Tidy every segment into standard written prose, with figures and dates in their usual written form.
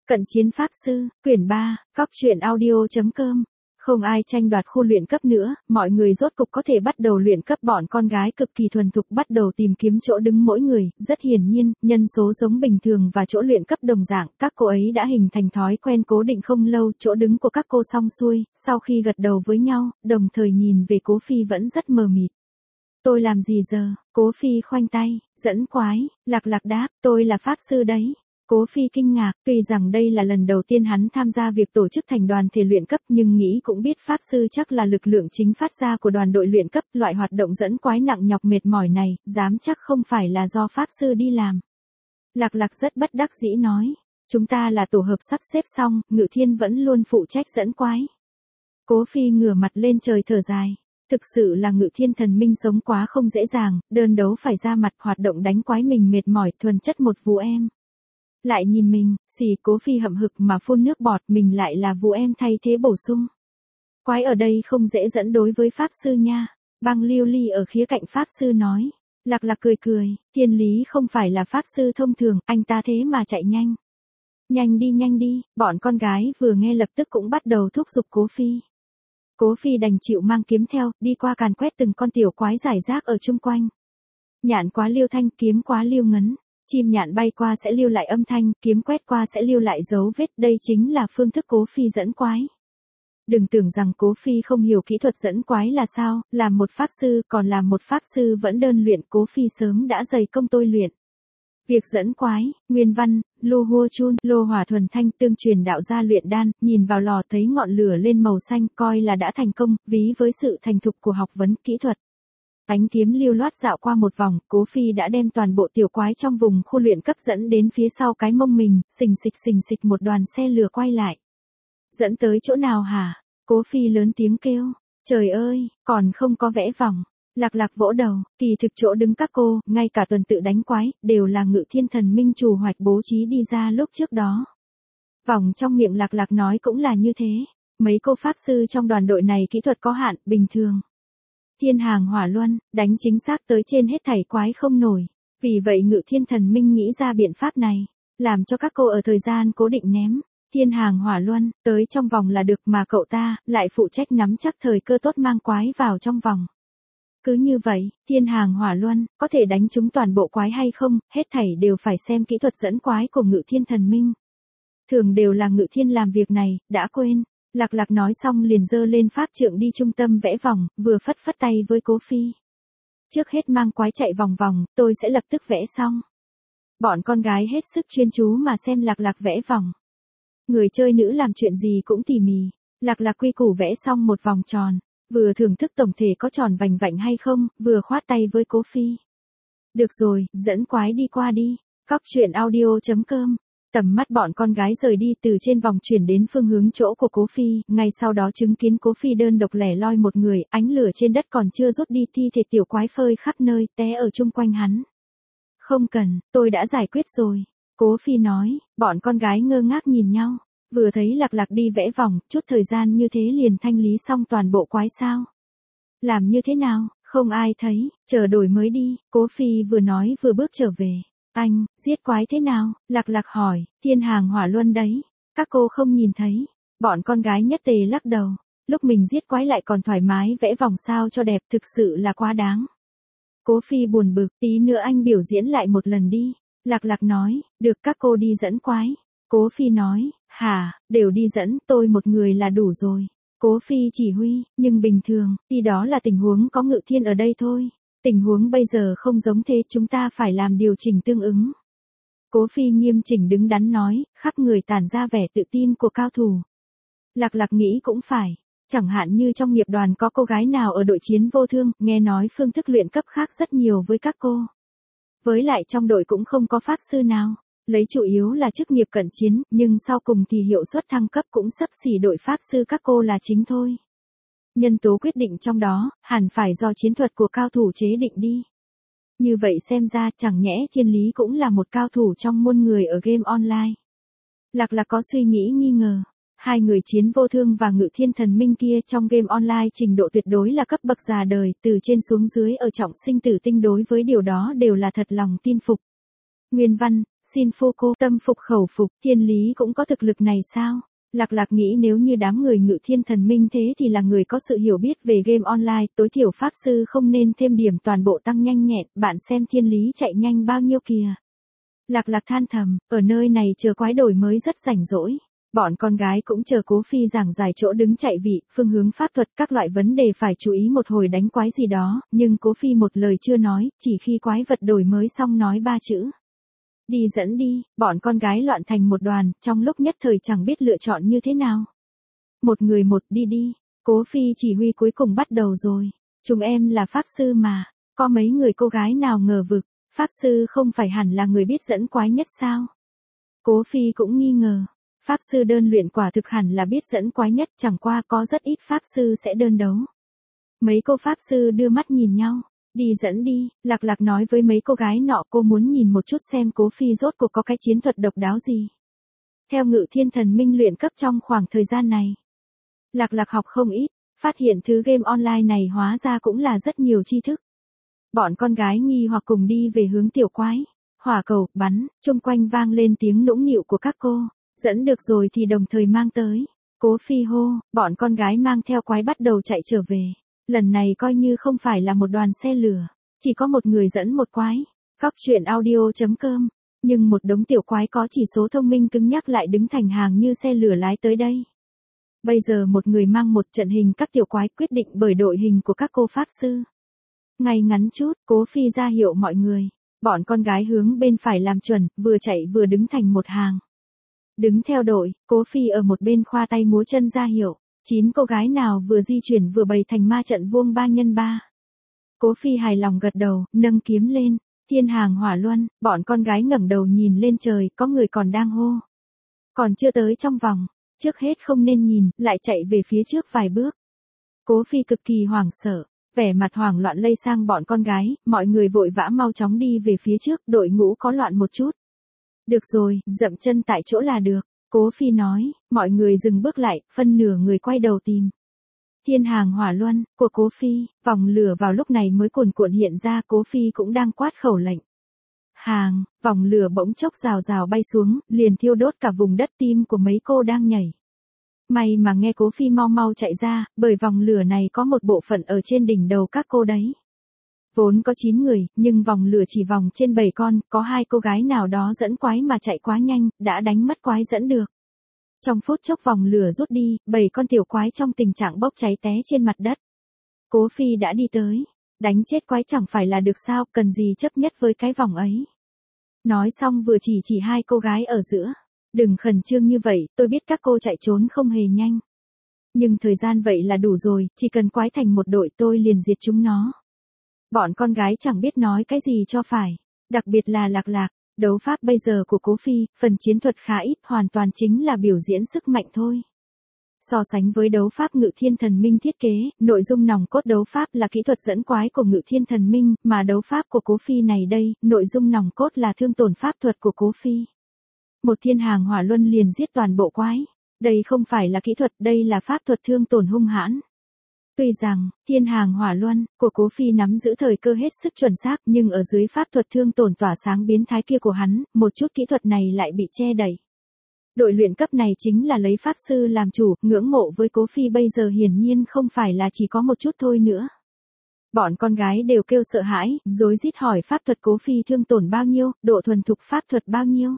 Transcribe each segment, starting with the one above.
Cận chiến Pháp Sư, quyển 3, Cóc truyện audio.com. Không ai tranh đoạt khu luyện cấp nữa, mọi người rốt cục có thể bắt đầu luyện cấp. Bọn con gái cực kỳ thuần thục bắt đầu tìm kiếm chỗ đứng mỗi người, rất hiển nhiên, nhân số giống bình thường và chỗ luyện cấp đồng dạng, các cô ấy đã hình thành thói quen cố định không lâu. Chỗ đứng của các cô xong xuôi, sau khi gật đầu với nhau, đồng thời nhìn về Cố Phi vẫn rất mờ mịt. Tôi làm gì giờ? Cố Phi khoanh tay, dẫn quái, Lạc Lạc đáp, tôi là Pháp Sư đấy. Cố Phi kinh ngạc, tuy rằng đây là lần đầu tiên hắn tham gia việc tổ chức thành đoàn thể luyện cấp nhưng nghĩ cũng biết Pháp Sư chắc là lực lượng chính phát ra của đoàn đội luyện cấp. Loại hoạt động dẫn quái nặng nhọc mệt mỏi này, dám chắc không phải là do Pháp Sư đi làm. Lạc Lạc rất bất đắc dĩ nói, chúng ta là tổ hợp sắp xếp xong, Ngự Thiên vẫn luôn phụ trách dẫn quái. Cố Phi ngửa mặt lên trời thở dài. Thực sự là Ngự Thiên thần minh sống quá không dễ dàng, đơn đấu phải ra mặt, hoạt động đánh quái mình mệt mỏi, thuần chất một vú em. Lại nhìn mình, Cố Phi hậm hực mà phun nước bọt, mình lại là vú em thay thế bổ sung. Quái ở đây không dễ dẫn đối với Pháp Sư nha. Băng Lưu Ly ở khía cạnh Pháp Sư nói. Lạc Lạc cười cười, Thiên Lý không phải là Pháp Sư thông thường, anh ta thế mà chạy nhanh. Nhanh đi, bọn con gái vừa nghe lập tức cũng bắt đầu thúc giục Cố Phi. Cố Phi đành chịu mang kiếm theo, đi qua càn quét từng con tiểu quái rải rác ở chung quanh. Nhạn quá lưu thanh, kiếm quá lưu ngấn. Chim nhạn bay qua sẽ lưu lại âm thanh, kiếm quét qua sẽ lưu lại dấu vết, đây chính là phương thức Cố Phi dẫn quái. Đừng tưởng rằng Cố Phi không hiểu kỹ thuật dẫn quái là sao, làm một Pháp Sư, còn làm một Pháp Sư vẫn đơn luyện, Cố Phi sớm đã dày công tôi luyện. Việc dẫn quái, nguyên văn, Lô Hua Chun, Lô Hỏa Thuần Thanh tương truyền đạo gia luyện đan, nhìn vào lò thấy ngọn lửa lên màu xanh, coi là đã thành công, ví với sự thành thục của học vấn kỹ thuật. Ánh kiếm lưu loát dạo qua một vòng, Cố Phi đã đem toàn bộ tiểu quái trong vùng khu luyện cấp dẫn đến phía sau cái mông mình, xình xịch một đoàn xe lửa quay lại. Dẫn tới chỗ nào hả? Cố Phi lớn tiếng kêu, trời ơi, còn không có vẽ vòng. Lạc Lạc vỗ đầu, kỳ thực chỗ đứng các cô, ngay cả tuần tự đánh quái, đều là Ngự Thiên thần minh chủ hoạch bố trí đi ra lúc trước đó. Vòng trong miệng Lạc Lạc nói cũng là như thế, mấy cô Pháp Sư trong đoàn đội này kỹ thuật có hạn, bình thường. Thiên hàng hỏa luân, đánh chính xác tới trên hết thảy quái không nổi. Vì vậy Ngự Thiên thần minh nghĩ ra biện pháp này, làm cho các cô ở thời gian cố định ném thiên hàng hỏa luân tới trong vòng là được, mà cậu ta lại phụ trách nắm chắc thời cơ tốt mang quái vào trong vòng. Cứ như vậy, thiên hàng hỏa luân có thể đánh trúng toàn bộ quái hay không, hết thảy đều phải xem kỹ thuật dẫn quái của Ngự Thiên thần minh. Thường đều là Ngự Thiên làm việc này, đã quên. Lạc Lạc nói xong liền giơ lên pháp trượng đi trung tâm vẽ vòng, vừa phất tay với Cố Phi. Trước hết mang quái chạy vòng vòng, tôi sẽ lập tức vẽ xong. Bọn con gái hết sức chuyên chú mà xem Lạc Lạc vẽ vòng. Người chơi nữ làm chuyện gì cũng tỉ mỉ. Lạc Lạc quy củ vẽ xong một vòng tròn, vừa thưởng thức tổng thể có tròn vành vạnh hay không, vừa khoát tay với Cố Phi. Được rồi, dẫn quái đi qua đi. Cóc truyện audio.com. Tầm mắt bọn con gái rời đi, từ trên vòng chuyển đến phương hướng chỗ của Cố Phi, ngay sau đó chứng kiến Cố Phi đơn độc lẻ loi một người, ánh lửa trên đất còn chưa rút đi, thi thể tiểu quái phơi khắp nơi, té ở chung quanh hắn. Không cần, tôi đã giải quyết rồi. Cố Phi nói, bọn con gái ngơ ngác nhìn nhau, vừa thấy Lạc Lạc đi vẽ vòng, chút thời gian như thế liền thanh lý xong toàn bộ quái sao. Làm như thế nào, không ai thấy, chờ đổi mới đi, Cố Phi vừa nói vừa bước trở về. Anh, giết quái thế nào? Lạc Lạc hỏi, thiên hàng hỏa luân đấy. Các cô không nhìn thấy. Bọn con gái nhất tề lắc đầu. Lúc mình giết quái lại còn thoải mái vẽ vòng sao cho đẹp, thực sự là quá đáng. Cố Phi buồn bực, tí nữa anh biểu diễn lại một lần đi. Lạc Lạc nói, được, các cô đi dẫn quái. Cố Phi nói, hả, đều đi dẫn, tôi một người là đủ rồi. Cố Phi chỉ huy, nhưng bình thường, thì đó là tình huống có Ngự Thiên ở đây thôi. Tình huống bây giờ không giống thế, chúng ta phải làm điều chỉnh tương ứng. Cố Phi nghiêm chỉnh đứng đắn nói, khắp người tản ra vẻ tự tin của cao thủ. Lạc Lạc nghĩ cũng phải. Chẳng hạn như trong nghiệp đoàn có cô gái nào ở đội chiến vô thương, nghe nói phương thức luyện cấp khác rất nhiều với các cô. Với lại trong đội cũng không có Pháp Sư nào. Lấy chủ yếu là chức nghiệp cận chiến, nhưng sau cùng thì hiệu suất thăng cấp cũng xấp xỉ đội Pháp Sư các cô là chính thôi. Nhân tố quyết định trong đó, hẳn phải do chiến thuật của cao thủ chế định đi. Như vậy xem ra chẳng nhẽ Thiên Lý cũng là một cao thủ trong muôn người ở game online. Lạc Lạc có suy nghĩ nghi ngờ. Hai người chiến vô thương và Ngự Thiên thần minh kia trong game online trình độ tuyệt đối là cấp bậc già đời, từ trên xuống dưới ở trọng sinh tử tinh đối với điều đó đều là thật lòng tin phục. Nguyên văn, Xin phô cô, tâm phục khẩu phục, thiên lý cũng có thực lực này sao? Lạc Lạc nghĩ nếu như đám người Ngự Thiên Thần Minh thế thì là người có sự hiểu biết về game online, tối thiểu pháp sư không nên thêm điểm toàn bộ tăng nhanh nhẹn, bạn xem thiên lý chạy nhanh bao nhiêu kìa. Lạc Lạc than thầm, ở nơi này chờ quái đổi mới rất rảnh rỗi. Bọn con gái cũng chờ Cố Phi giảng giải chỗ đứng chạy vị, phương hướng pháp thuật các loại vấn đề phải chú ý một hồi đánh quái gì đó, nhưng Cố Phi một lời chưa nói, chỉ khi quái vật đổi mới xong nói 3 chữ. Đi dẫn đi, bọn con gái loạn thành một đoàn, trong lúc nhất thời chẳng biết lựa chọn như thế nào. Một người một đi đi, Cố Phi chỉ huy cuối cùng bắt đầu rồi. Chúng em là pháp sư mà, có mấy người cô gái nào ngờ vực, pháp sư không phải hẳn là người biết dẫn quái nhất sao? Cố Phi cũng nghi ngờ, pháp sư đơn luyện quả thực hẳn là biết dẫn quái nhất, chẳng qua có rất ít pháp sư sẽ đơn đấu. Mấy cô pháp sư đưa mắt nhìn nhau. Đi dẫn đi, Lạc Lạc nói với mấy cô gái nọ, cô muốn nhìn một chút xem Cố Phi rốt cuộc có cái chiến thuật độc đáo gì. Theo Ngự Thiên Thần Minh luyện cấp trong khoảng thời gian này, Lạc Lạc học không ít, phát hiện thứ game online này hóa ra cũng là rất nhiều tri thức. Bọn con gái nghi hoặc cùng đi về hướng tiểu quái, hỏa cầu, bắn, chung quanh vang lên tiếng nũng nịu của các cô, dẫn được rồi thì đồng thời mang tới. Cố Phi hô, bọn con gái mang theo quái bắt đầu chạy trở về. Lần này coi như không phải là một đoàn xe lửa, chỉ có một người dẫn một quái. Góc truyện audio.com, nhưng một đống tiểu quái có chỉ số thông minh cứng nhắc lại đứng thành hàng như xe lửa lái tới đây. Bây giờ một người mang một trận hình các tiểu quái quyết định bởi đội hình của các cô pháp sư. Ngay ngắn chút, Cố Phi ra hiệu mọi người. Bọn con gái hướng bên phải làm chuẩn, vừa chạy vừa đứng thành một hàng. Đứng theo đội, Cố Phi ở một bên khoa tay múa chân ra hiệu. 9 cô gái nào vừa di chuyển vừa bày thành ma trận vuông 3x3. Cố Phi hài lòng gật đầu, nâng kiếm lên. Thiên hàng hỏa luân, bọn con gái ngẩng đầu nhìn lên trời, có người còn đang hô. Còn chưa tới trong vòng, trước hết không nên nhìn, lại chạy về phía trước vài bước. Cố Phi cực kỳ hoảng sợ, vẻ mặt hoảng loạn lây sang bọn con gái, mọi người vội vã mau chóng đi về phía trước, đội ngũ có loạn một chút. Được rồi, dậm chân tại chỗ là được. Cố Phi nói, mọi người dừng bước lại, phân nửa người quay đầu tìm. Thiên hàng hỏa luân, của Cố Phi, vòng lửa vào lúc này mới cuồn cuộn hiện ra, Cố Phi cũng đang quát khẩu lệnh. Hàng, vòng lửa bỗng chốc rào rào bay xuống, liền thiêu đốt cả vùng đất, tim của mấy cô đang nhảy. May mà nghe Cố Phi mau mau chạy ra, bởi vòng lửa này có một bộ phận ở trên đỉnh đầu các cô đấy. Vốn có 9 người, nhưng vòng lửa chỉ vòng trên 7 con, có 2 cô gái nào đó dẫn quái mà chạy quá nhanh, đã đánh mất quái dẫn được. Trong phút chốc vòng lửa rút đi, 7 con tiểu quái trong tình trạng bốc cháy té trên mặt đất. Cố Phi đã đi tới, đánh chết quái chẳng phải là được sao, cần gì chấp nhất với cái vòng ấy. Nói xong vừa chỉ 2 cô gái ở giữa. Đừng khẩn trương như vậy, tôi biết các cô chạy trốn không hề nhanh. Nhưng thời gian vậy là đủ rồi, chỉ cần quái thành một đội tôi liền diệt chúng nó. Bọn con gái chẳng biết nói cái gì cho phải. Đặc biệt là Lạc Lạc, đấu pháp bây giờ của Cố Phi, phần chiến thuật khá ít, hoàn toàn chính là biểu diễn sức mạnh thôi. So sánh với đấu pháp Ngự Thiên Thần Minh thiết kế, nội dung nòng cốt đấu pháp là kỹ thuật dẫn quái của Ngự Thiên Thần Minh, mà đấu pháp của Cố Phi này đây, nội dung nòng cốt là thương tổn pháp thuật của Cố Phi. Một thiên hàng hỏa luân liền giết toàn bộ quái. Đây không phải là kỹ thuật, đây là pháp thuật thương tổn hung hãn. Tuy rằng, thiên hàng hỏa luân của Cố Phi nắm giữ thời cơ hết sức chuẩn xác, nhưng ở dưới pháp thuật thương tổn tỏa sáng biến thái kia của hắn, một chút kỹ thuật này lại bị che đậy. Đội luyện cấp này chính là lấy pháp sư làm chủ, ngưỡng mộ với Cố Phi bây giờ hiển nhiên không phải là chỉ có một chút thôi nữa. Bọn con gái đều kêu sợ hãi, rối rít hỏi pháp thuật Cố Phi thương tổn bao nhiêu, độ thuần thục pháp thuật bao nhiêu.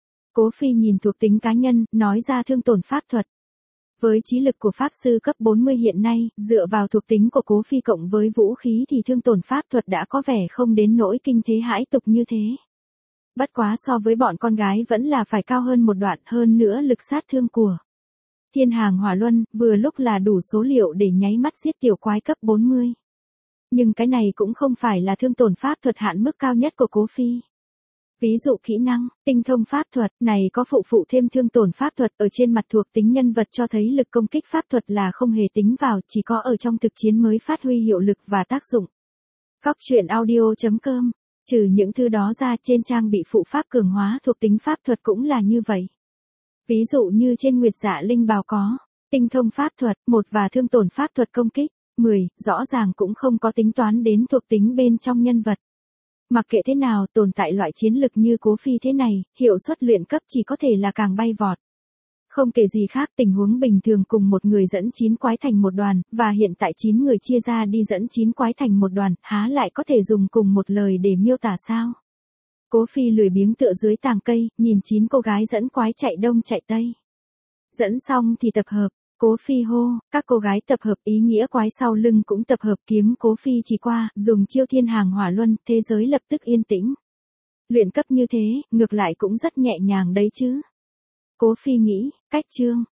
Cố Phi nhìn thuộc tính cá nhân, nói ra thương tổn pháp thuật. Với trí lực của pháp sư cấp 40 hiện nay, dựa vào thuộc tính của Cố Phi cộng với vũ khí thì thương tổn pháp thuật đã có vẻ không đến nỗi kinh thế hãi tục như thế. Bất quá so với bọn con gái vẫn là phải cao hơn một đoạn, hơn nữa lực sát thương của thiên hàng hỏa luân, vừa lúc là đủ số liệu để nháy mắt giết tiểu quái cấp 40. Nhưng cái này cũng không phải là thương tổn pháp thuật hạn mức cao nhất của Cố Phi. Ví dụ kỹ năng, tinh thông pháp thuật này có phụ thêm thương tổn pháp thuật ở trên mặt thuộc tính nhân vật cho thấy lực công kích pháp thuật là không hề tính vào, chỉ có ở trong thực chiến mới phát huy hiệu lực và tác dụng. Góc truyện audio.com, trừ những thứ đó ra trên trang bị phụ pháp cường hóa thuộc tính pháp thuật cũng là như vậy. Ví dụ như trên Nguyệt Dạ Linh Bào có tinh thông pháp thuật 1 và thương tổn pháp thuật công kích 10, rõ ràng cũng không có tính toán đến thuộc tính bên trong nhân vật. Mặc kệ thế nào, tồn tại loại chiến lực như Cố Phi thế này, hiệu suất luyện cấp chỉ có thể là càng bay vọt. Không kể gì khác, tình huống bình thường cùng một người dẫn 9 quái thành một đoàn, và hiện tại 9 người chia ra đi dẫn 9 quái thành một đoàn, há lại có thể dùng cùng một lời để miêu tả sao? Cố Phi lười biếng tựa dưới tàng cây, nhìn 9 cô gái dẫn quái chạy đông chạy tây. Dẫn xong thì tập hợp, Cố Phi hô, các cô gái tập hợp, ý nghĩa quái sau lưng cũng tập hợp, kiếm Cố Phi chỉ qua, dùng chiêu thiên hàng hỏa luân, thế giới lập tức yên tĩnh. Luyện cấp như thế, ngược lại cũng rất nhẹ nhàng đấy chứ. Cố Phi nghĩ, cách chương.